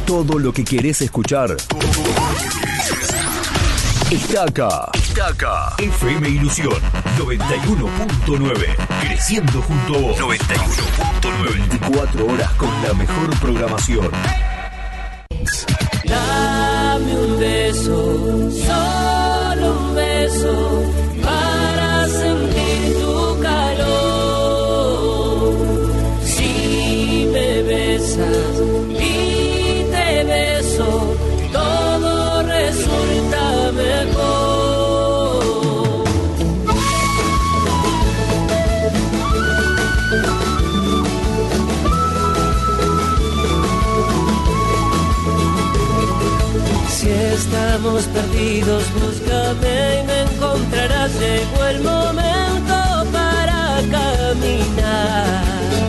Todo lo que querés escuchar está acá. Está acá. FM Ilusión 91.9. Creciendo junto a vos. 91.9. 24 horas con la mejor programación. Dame un beso, solo un beso, para sentir tu calor. Si me besas y te beso, todo resulta mejor. Si estamos perdidos, búscame y me encontrarás. Llegó el momento para caminar.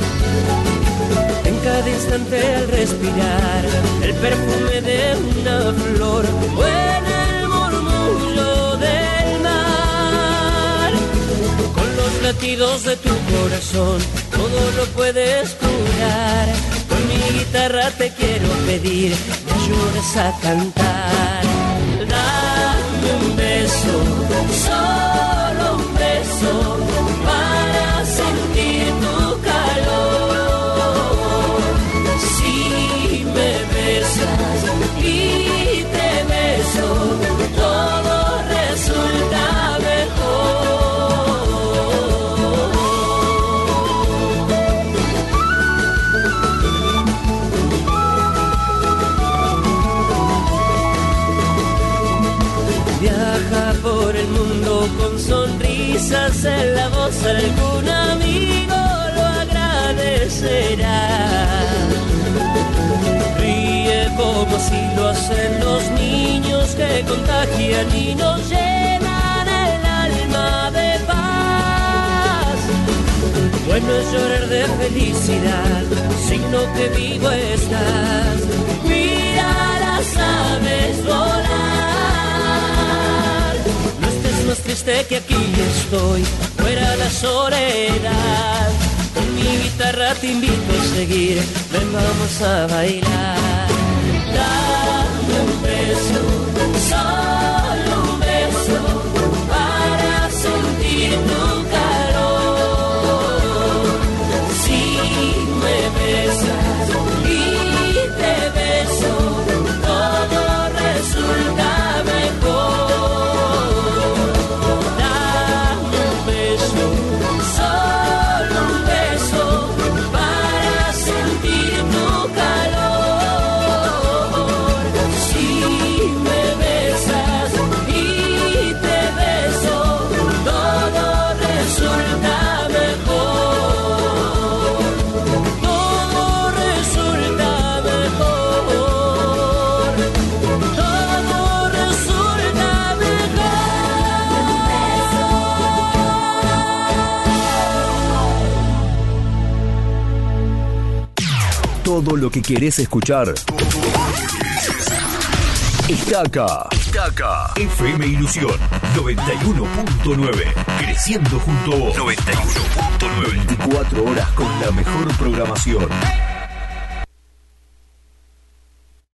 En cada instante al respirar el perfume de una flor o en el murmullo del mar. Con los latidos de tu corazón todo lo puedes curar. Con mi guitarra te quiero pedir, me ayudes a cantar. Dame un beso, solo un beso, para sentir tu calor. Si me besas y te beso, todo resulta mejor. Viaja por el mundo con sonrisas en la voz, algún amigo lo agradecerá. Ríe como si lo hacen los niños que contagian y nos llenan el alma de paz. Bueno es llorar de felicidad, signo que vivo estás. Mira las aves volar. Más triste que aquí estoy, fuera la soledad. Con mi guitarra te invito a seguir, ven vamos a bailar. Dame un beso, solo un beso, para sentir tu calor. Si me besas y te beso, todo resulta mejor. Todo lo que querés escuchar está acá. Está acá. FM Ilusión 91.9. Creciendo junto a vos. 91.9. 24 horas con la mejor programación.